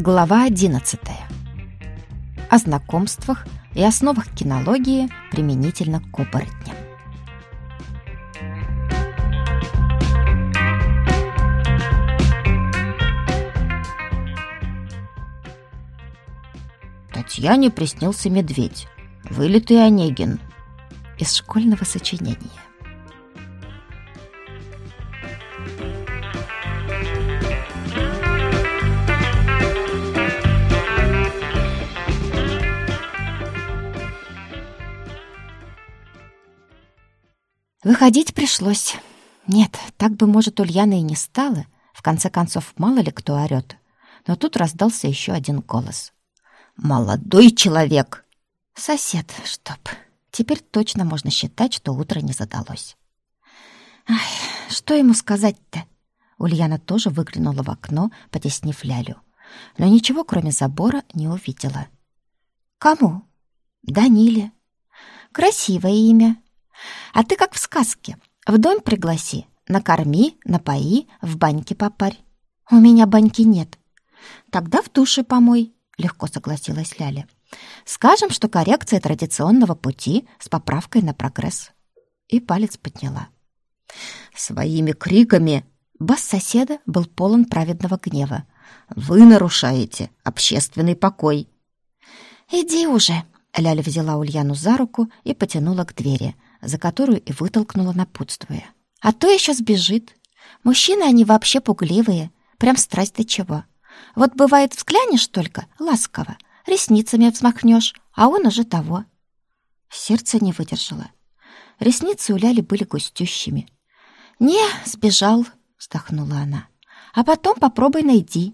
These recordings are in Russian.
Глава 11. О знакомствах и основах кинологии применительно к оборотням. Татьяне приснился медведь, вылитый Онегин. Из школьного сочинения. Выходить пришлось. Нет, так бы, может, Ульяна и не стала. В конце концов, мало ли кто орёт. Но тут раздался еще один голос. «Молодой человек!» Сосед, чтоб. Теперь точно можно считать, что утро не задалось. Ай, что ему сказать-то? Ульяна тоже выглянула в окно, потеснив Лялю. Но ничего, кроме забора, не увидела. Кому? Даниле. Красивое имя. А ты как в сказке. В дом пригласи, накорми, напои, в баньке попарь. У меня баньки нет. Тогда в душе помой, легко согласилась Ляля. Скажем, что коррекция традиционного пути с поправкой на прогресс. И палец подняла. Своими криками бас соседа был полон праведного гнева. Вы нарушаете общественный покой. Иди уже. Ляля взяла Ульяну за руку и потянула к двери, за которую и вытолкнула, напутствуя. А то еще сбежит. Мужчины они вообще пугливые, прям страсть до чего. Вот бывает, взглянешь только ласково, ресницами взмахнешь, а он уже того. Сердце не выдержало. Ресницы у Ляли были густющими. «Не, сбежал», — вздохнула она. «А потом попробуй найди».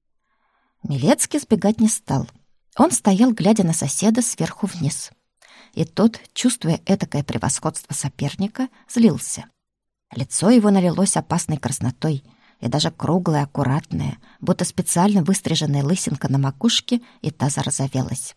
Милецкий сбегать не стал. Он стоял, глядя на соседа сверху вниз. И тот, чувствуя этакое превосходство соперника, злился. Лицо его налилось опасной краснотой, и даже круглая, аккуратная, будто специально выстриженная лысинка на макушке, и та зарозовелась.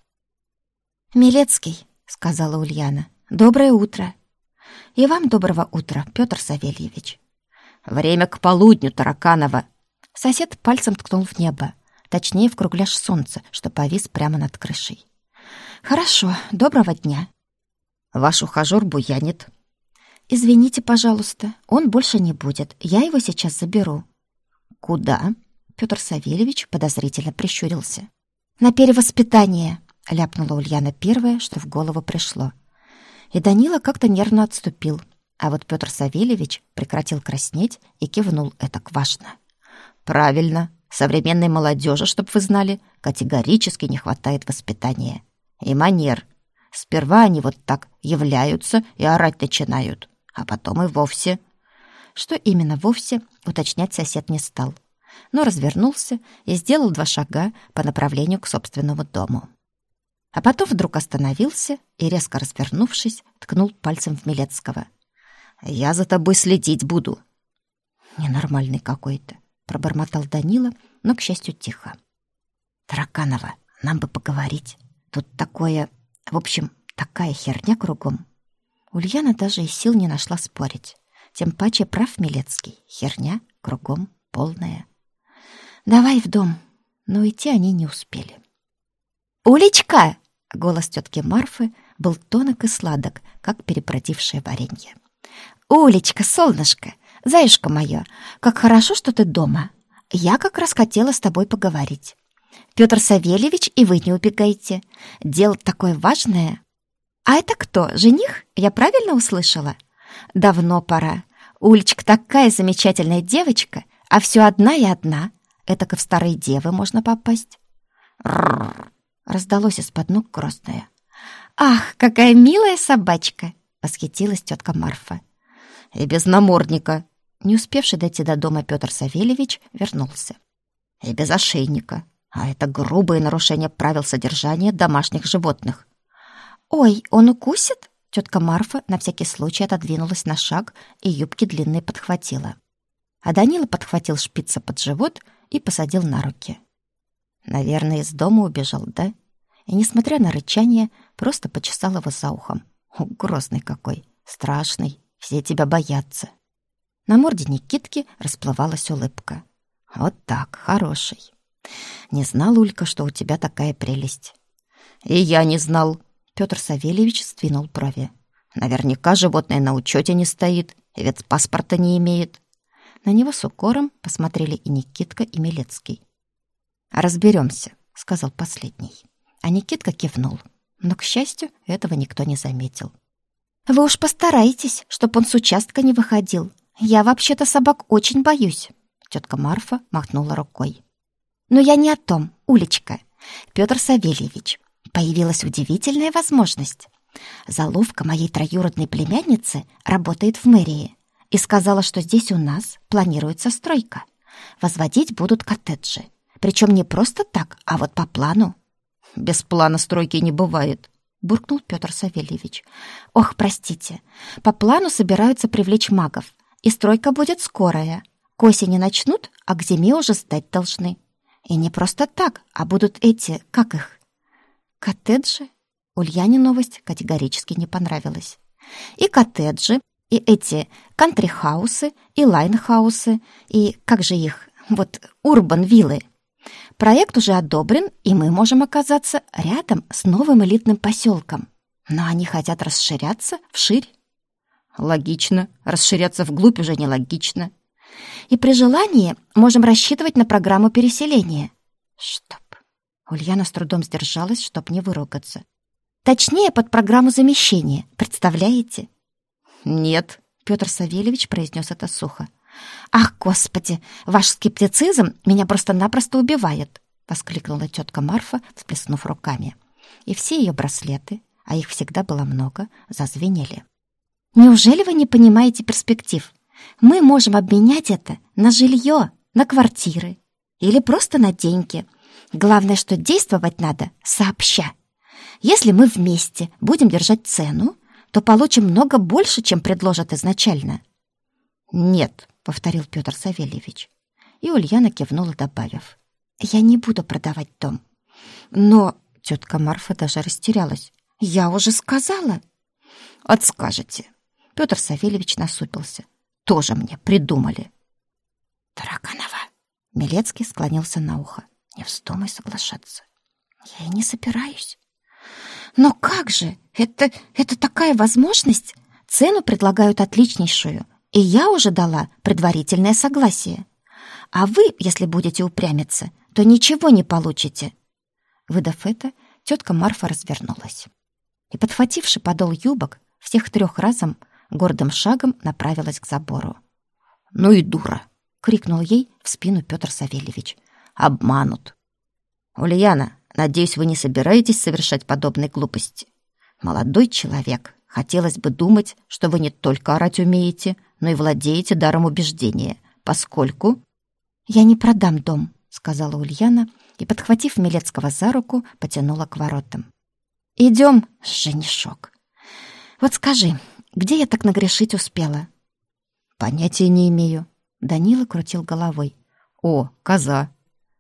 «Милецкий», — сказала Ульяна, — «доброе утро». «И вам доброго утра, Петр Савельевич». «Время к полудню, Тараканова». Сосед пальцем ткнул в небо, точнее, в кругляш солнца, что повис прямо над крышей. «Хорошо, доброго дня». «Ваш ухажёр буянит». «Извините, пожалуйста, он больше не будет. Я его сейчас заберу». «Куда?» Петр Савельевич подозрительно прищурился. «На перевоспитание», — ляпнула Ульяна первое, что в голову пришло. И Данила как-то нервно отступил, а вот Петр Савельевич прекратил краснеть и кивнул этак важно. «Правильно. Современной молодежи, чтоб вы знали, категорически не хватает воспитания. И манер. Сперва они вот так являются и орать начинают, а потом и вовсе». Что именно вовсе, уточнять сосед не стал, но развернулся и сделал 2 шага по направлению к собственному дому. А потом вдруг остановился и, резко развернувшись, ткнул пальцем в Милецкого. «Я за тобой следить буду». «Ненормальный какой-то», — пробормотал Данила, но, к счастью, тихо. «Тараканова, нам бы поговорить. Тут такое... В общем, такая херня кругом». Ульяна даже и сил не нашла спорить. Тем паче прав Милецкий. Херня кругом полная. «Давай в дом». Но идти они не успели. «Улечка!» — голос тетки Марфы был тонок и сладок, как перебродившее варенье. «Улечка, солнышко, заюшка моё, как хорошо, что ты дома. Я как раз хотела с тобой поговорить. Петр Савельевич, и вы не убегайте. Дело такое важное». «А это кто, жених? Я правильно услышала?» «Давно пора. Улечка такая замечательная девочка, а все одна и одна. Этак и в старые девы можно попасть». «Рррр!» — раздалось из-под ног грозное. «Ах, какая милая собачка!» — восхитилась тетка Марфа. «И без намордника». Не успевший дойти до дома Петр Савельевич вернулся. «И без ошейника. А это грубое нарушение правил содержания домашних животных». «Ой, он укусит?» Тетка Марфа на всякий случай отодвинулась на шаг и юбки длинные подхватила. А Данила подхватил шпица под живот и посадил на руки. Наверное, из дома убежал, да? И, несмотря на рычание, просто почесал его за ухом. Грозный какой, страшный, все тебя боятся. На морде Никитки расплывалась улыбка. Вот так, хороший. Не знал, Улька, что у тебя такая прелесть. И я не знал. Петр Савельевич сдвинул брови. Наверняка животное на учете не стоит, и ведь паспорта не имеет. На него с укором посмотрели и Никитка, и Милецкий. «Разберемся», — сказал последний. А Никитка кивнул. Но, к счастью, этого никто не заметил. «Вы уж постарайтесь, чтоб он с участка не выходил. Я вообще-то собак очень боюсь». Тетка Марфа махнула рукой. «Но я не о том, Улечка. Петр Савельевич, появилась удивительная возможность. Заловка моей троюродной племянницы работает в мэрии и сказала, что здесь у нас планируется стройка. Возводить будут коттеджи. Причем не просто так, а вот по плану». «Без плана стройки не бывает», — буркнул Петр Савельевич. «Ох, простите. По плану собираются привлечь магов, и стройка будет скорая. К осени начнут, а к зиме уже сдать должны. И не просто так, а будут эти, как их, коттеджи». Ульяне новость категорически не понравилась. «И коттеджи, и эти кантри-хаусы, и лайн-хаусы, и, как же их, вот, урбан-виллы. Проект уже одобрен, и мы можем оказаться рядом с новым элитным поселком. Но они хотят расширяться вширь». «Логично. Расширяться вглубь уже нелогично». «И при желании можем рассчитывать на программу переселения». «Чтоб...» Ульяна с трудом сдержалась, чтоб не выругаться. «Точнее, под программу замещения. Представляете?» «Нет», — Петр Савельевич произнес это сухо. «Ах, Господи, ваш скептицизм меня просто-напросто убивает!» — воскликнула тетка Марфа, всплеснув руками. И все ее браслеты, а их всегда было много, зазвенели. «Неужели вы не понимаете перспектив? Мы можем обменять это на жилье, на квартиры или просто на деньги. Главное, что действовать надо сообща. Если мы вместе будем держать цену, то получим много больше, чем предложат изначально». «Нет», — повторил Петр Савельевич. И Ульяна кивнула, добавив: «Я не буду продавать дом». «Но...» — тетка Марфа даже растерялась. «Я уже сказала». «Отскажете». Петр Савельевич насупился. «Тоже мне придумали». «Тараканова». Милецкий склонился на ухо. «Не вздумай соглашаться». «Я и не собираюсь». «Но как же? Это такая возможность. Цену предлагают отличнейшую, и я уже дала предварительное согласие. А вы, если будете упрямиться, то ничего не получите». Выдав это, тетка Марфа развернулась и, подхвативши подол юбок, всех трех разом гордым шагом направилась к забору. «Ну и дура!» — крикнул ей в спину Петр Савельевич. «Обманут!» «Ульяна, надеюсь, вы не собираетесь совершать подобные глупости? Молодой человек, хотелось бы думать, что вы не только орать умеете, но и владеете даром убеждения, поскольку...» «Я не продам дом», — сказала Ульяна и, подхватив Милецкого за руку, потянула к воротам. «Идем, женишок. Вот скажи, где я так нагрешить успела?» «Понятия не имею». Данила крутил головой. «О, коза!»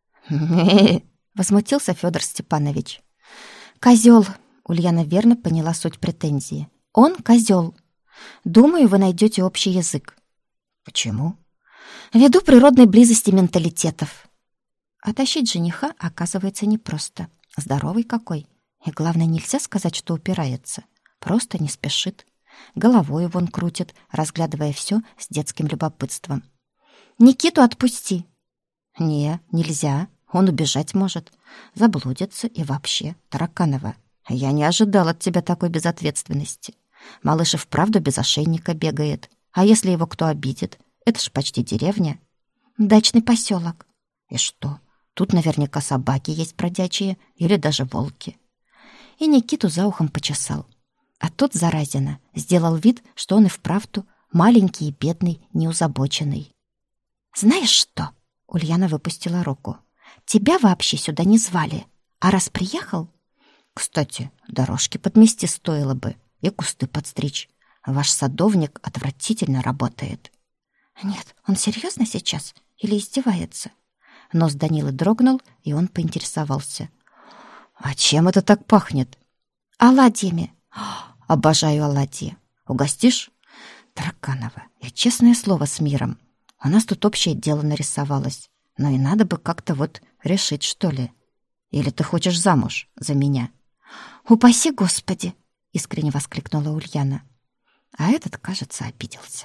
возмутился Федор Степанович. «Козел!» — Ульяна верно поняла суть претензии. «Он козел. Думаю, вы найдете общий язык». «Почему?» «Ввиду природной близости менталитетов». А тащить жениха, оказывается, непросто. Здоровый какой. И главное, нельзя сказать, что упирается. Просто не спешит. Головой вон крутит, разглядывая все с детским любопытством. «Никиту отпусти». «Не, нельзя. Он убежать может. Заблудится и вообще. Тараканова, я не ожидал от тебя такой безответственности. Малыш и вправду без ошейника бегает. А если его кто обидит? Это ж почти деревня». «Дачный поселок». «И что? Тут наверняка собаки есть бродячие или даже волки». И Никиту за ухом почесал. А тот, заразина, сделал вид, что он и вправду маленький и бедный, неузабоченный. «Знаешь что?» — Ульяна выпустила руку. «Тебя вообще сюда не звали. А раз приехал...» «Кстати, дорожки подмести стоило бы и кусты подстричь. Ваш садовник отвратительно работает». «Нет, он серьезно сейчас или издевается?» Нос Данилы дрогнул, и он поинтересовался. «А чем это так пахнет?» «Оладьями». «Обожаю оладьи. Угостишь?» «Тараканова, я честное слово с миром. У нас тут общее дело нарисовалось. Но и надо бы как-то вот решить, что ли. Или ты хочешь замуж за меня?» «Упаси Господи!» — искренне воскликнула Ульяна. А этот, кажется, обиделся.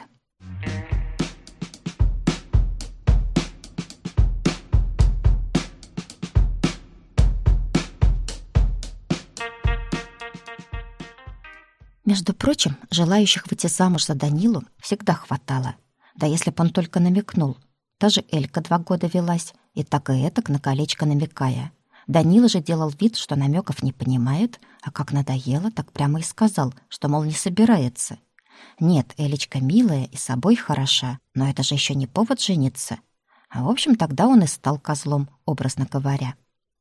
Между прочим, желающих выйти замуж за Данилу всегда хватало. Да если б он только намекнул. Та же Элька 2 года велась, и так и этак на колечко намекая. Данила же делал вид, что намеков не понимает, а как надоело, так прямо и сказал, что, мол, не собирается. Нет, Элечка милая и собой хороша, но это же еще не повод жениться. А в общем, тогда он и стал козлом, образно говоря.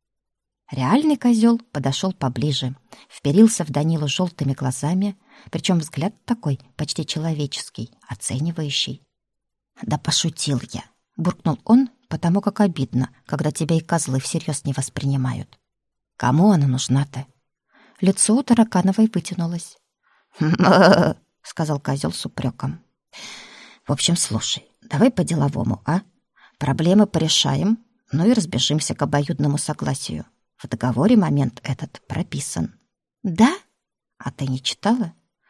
Реальный козел подошел поближе, вперился в Данилу желтыми глазами, причем взгляд такой, почти человеческий, оценивающий. «Да пошутил я», — буркнул он, потому как обидно, когда тебя и козлы всерьез не воспринимают. «Кому она нужна-то?» Лицо у Таракановой вытянулось. «М-м-м», сказал козел с упреком. «В общем, слушай, давай по-деловому, а? Проблемы порешаем, ну и разбежимся к обоюдному согласию. В договоре момент этот прописан». «Да? А ты не читала?»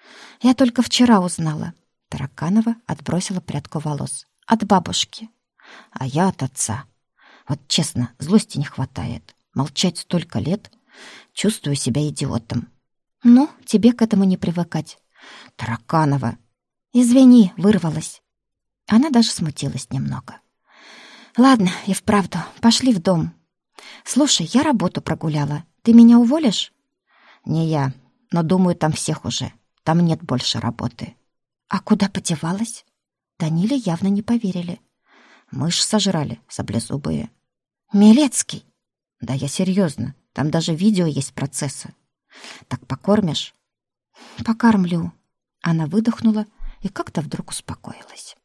Я только вчера узнала». Тараканова отбросила прядку волос. «От бабушки». «А я от отца. Вот честно, злости не хватает. Молчать столько лет. Чувствую себя идиотом». «Ну, тебе к этому не привыкать». «Тараканова». «Извини, вырвалась». Она даже смутилась немного. «Ладно, и вправду, пошли в дом. Слушай, я работу прогуляла. Ты меня уволишь?» «Не я, но думаю, там всех уже. Там нет больше работы». «А куда подевалась?» Даниле явно не поверили. «Мышь сожрали, саблезубые». «Милецкий». «Да я серьезно. Там даже видео есть процесса. Так покормишь?» «Покормлю». Она выдохнула и как-то вдруг успокоилась.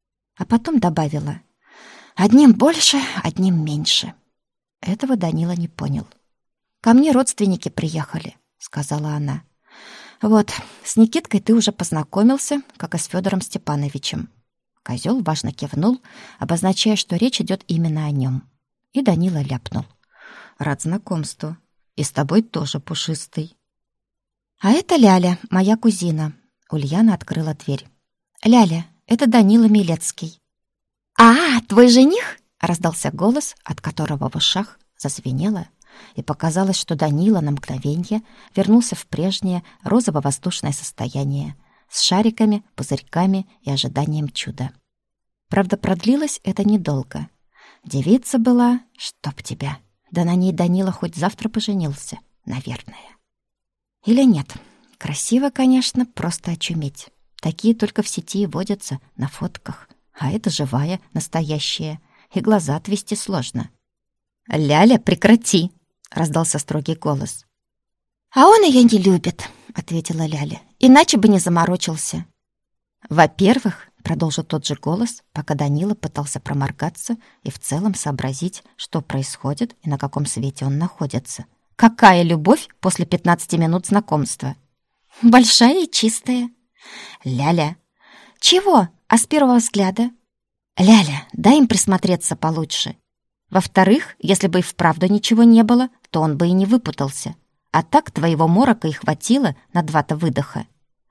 А потом добавила: «Одним больше, одним меньше». Этого Данила не понял. «Ко мне родственники приехали», — сказала она. «Вот, с Никиткой ты уже познакомился, как и с Федором Степановичем». Козел важно кивнул, обозначая, что речь идет именно о нем. И Данила ляпнул: «Рад знакомству. И с тобой тоже, Пушистый». «А это Ляля, моя кузина». Ульяна открыла дверь. «Ляля, это Данила Милецкий». «А, твой жених?» — раздался голос, от которого в ушах зазвенело, и показалось, что Данила на мгновенье вернулся в прежнее розово-воздушное состояние с шариками, пузырьками и ожиданием чуда. Правда, продлилось это недолго. Девица была, чтоб тебя. Да на ней Данила хоть завтра поженился, наверное. Или нет. Красиво, конечно, просто очуметь. Такие только в сети и водятся, на фотках. А это живая, настоящая. И глаза отвести сложно. «Ляля, прекрати!» — раздался строгий голос. «А он ее не любит», — ответила Ляля. «Иначе бы не заморочился». «Во-первых, — продолжил тот же голос, пока Данила пытался проморгаться и в целом сообразить, что происходит и на каком свете он находится. Какая любовь после 15 минут знакомства?» «Большая и чистая». «Ляля». «Чего? А с первого взгляда?» «Ляля, дай им присмотреться получше. Во-вторых, если бы и вправду ничего не было, то он бы и не выпутался. А так твоего морока и хватило на 2-то выдоха».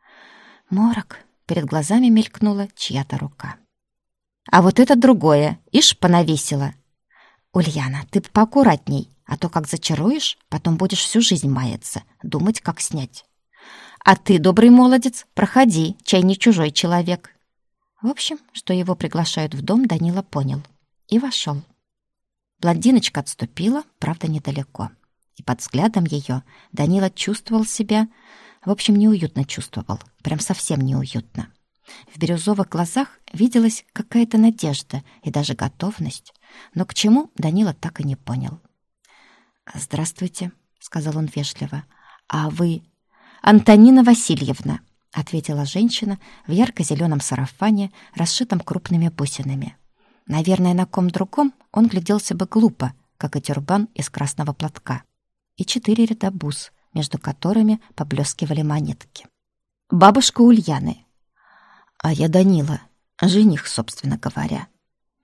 Морок. Перед глазами мелькнула чья-то рука. «А вот это другое, ишь, понавесила. Ульяна, ты поаккуратней, а то как зачаруешь, потом будешь всю жизнь маяться, думать, как снять. А ты, добрый молодец, проходи, чай не чужой человек». В общем, что его приглашают в дом, Данила понял. И вошел. Блондиночка отступила, правда, недалеко. И под взглядом ее Данила чувствовал себя... В общем, неуютно чувствовал, прям совсем неуютно. В бирюзовых глазах виделась какая-то надежда и даже готовность, но к чему Данила так и не понял. «Здравствуйте», — сказал он вежливо. «А вы...» «Антонина Васильевна», — ответила женщина в ярко-зеленом сарафане, расшитом крупными бусинами. Наверное, на ком другом он гляделся бы глупо, как и тюрбан из красного платка. И 4 ряда бус, между которыми поблескивали монетки. «Бабушка Ульяны». «А я Данила, жених, собственно говоря».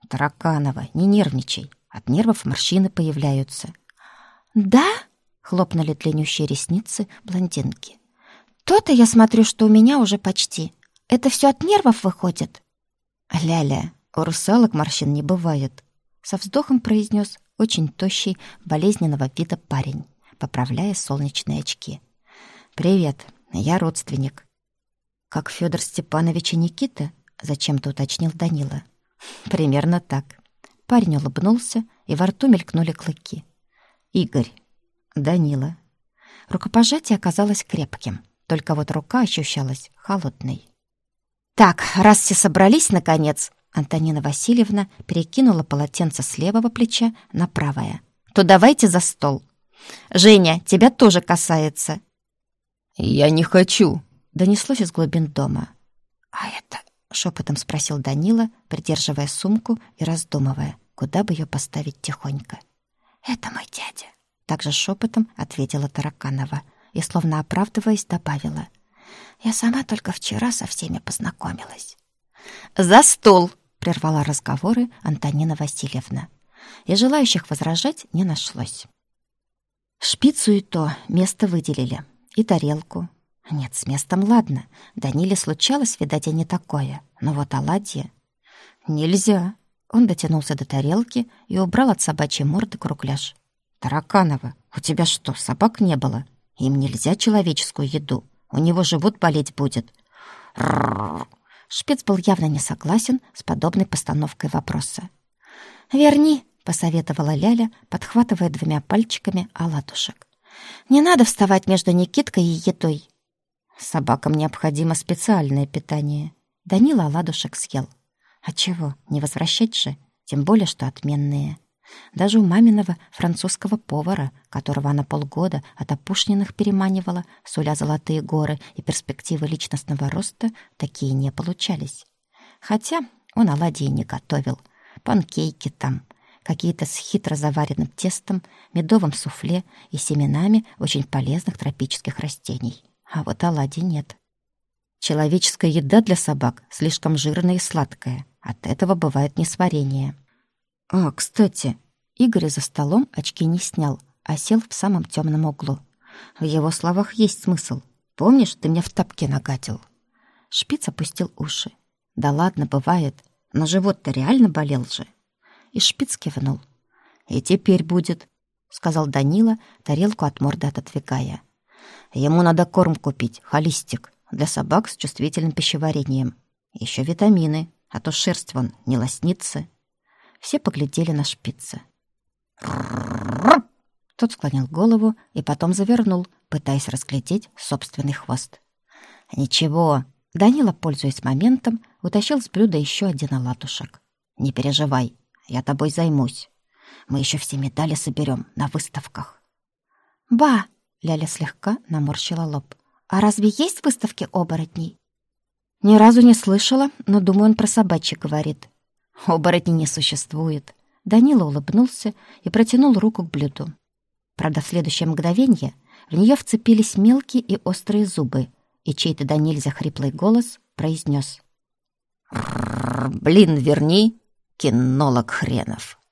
«Тараканова, не нервничай. От нервов морщины появляются». «Да?» — хлопнули длиннющие ресницы блондинки. «То-то я смотрю, что у меня уже почти. Это все от нервов выходит?» «Ляля, у русалок морщин не бывает», — со вздохом произнес очень тощий, болезненного вида парень, поправляя солнечные очки. «Привет, я родственник». «Как Федор Степанович и Никита?» — зачем-то уточнил Данила. «Примерно так». Парень улыбнулся, и во рту мелькнули клыки. «Игорь». «Данила». Рукопожатие оказалось крепким, только вот рука ощущалась холодной. «Так, раз все собрались, наконец», Антонина Васильевна перекинула полотенце с левого плеча на правое, «то давайте за стол. Женя, тебя тоже касается». «Я не хочу», — донеслось из глубин дома. «А это...» — шепотом спросил Данила, придерживая сумку и раздумывая, куда бы ее поставить тихонько. «Это мой дядя», — также шепотом ответила Тараканова и, словно оправдываясь, добавила. «Я сама только вчера со всеми познакомилась». «За стол!» — прервала разговоры Антонина Васильевна. И желающих возражать не нашлось. Шпицу и то место выделили, и тарелку. Нет, с местом ладно. Даниле случалось, видать, и не такое. Но вот оладьи... Нельзя. Он дотянулся до тарелки и убрал от собачьей морды кругляш. «Тараканова, у тебя что, собак не было? Им нельзя человеческую еду. У него живот болеть будет». Шпиц был явно не согласен с подобной постановкой вопроса. «Верни», — посоветовала Ляля, подхватывая двумя пальчиками оладушек. «Не надо вставать между Никиткой и едой». «Собакам необходимо специальное питание». Данила оладушек съел. А чего, не возвращать же, тем более, что отменные. Даже у маминого французского повара, которого она полгода от опушненных переманивала, суля золотые горы и перспективы личностного роста, такие не получались. Хотя он оладьи не готовил. Панкейки там, какие-то с хитро заваренным тестом, медовым суфле и семенами очень полезных тропических растений. А вот оладий нет. Человеческая еда для собак слишком жирная и сладкая. От этого бывает несварение. «А, кстати...» Игорь за столом очки не снял, а сел в самом темном углу. В его словах есть смысл. «Помнишь, ты меня в тапке нагадил?» Шпиц опустил уши. «Да ладно, бывает. Но живот-то реально болел же». И Шпиц кивнул. «И теперь будет», — сказал Данила, тарелку от морды отодвигая. «Ему надо корм купить, холистик, для собак с чувствительным пищеварением. Еще витамины, а то шерсть вон не лоснится». Все поглядели на Шпица. Тот склонил голову и потом завернул, пытаясь разглядеть собственный хвост. «Ничего», — Данила, пользуясь моментом, утащил с блюда еще один оладушек. «Не переживай, я тобой займусь. Мы еще все медали соберем на выставках». «Ба!» — Ляля слегка наморщила лоб. «А разве есть выставки оборотней?» «Ни разу не слышала, но, думаю, он про собачьи говорит». «Оборотней не существует». Данила улыбнулся и протянул руку к блюду. Правда, в следующее мгновение в нее вцепились мелкие и острые зубы, и чей-то до нельзя хриплый голос произнес: «Блин, верни, кинолог хренов!»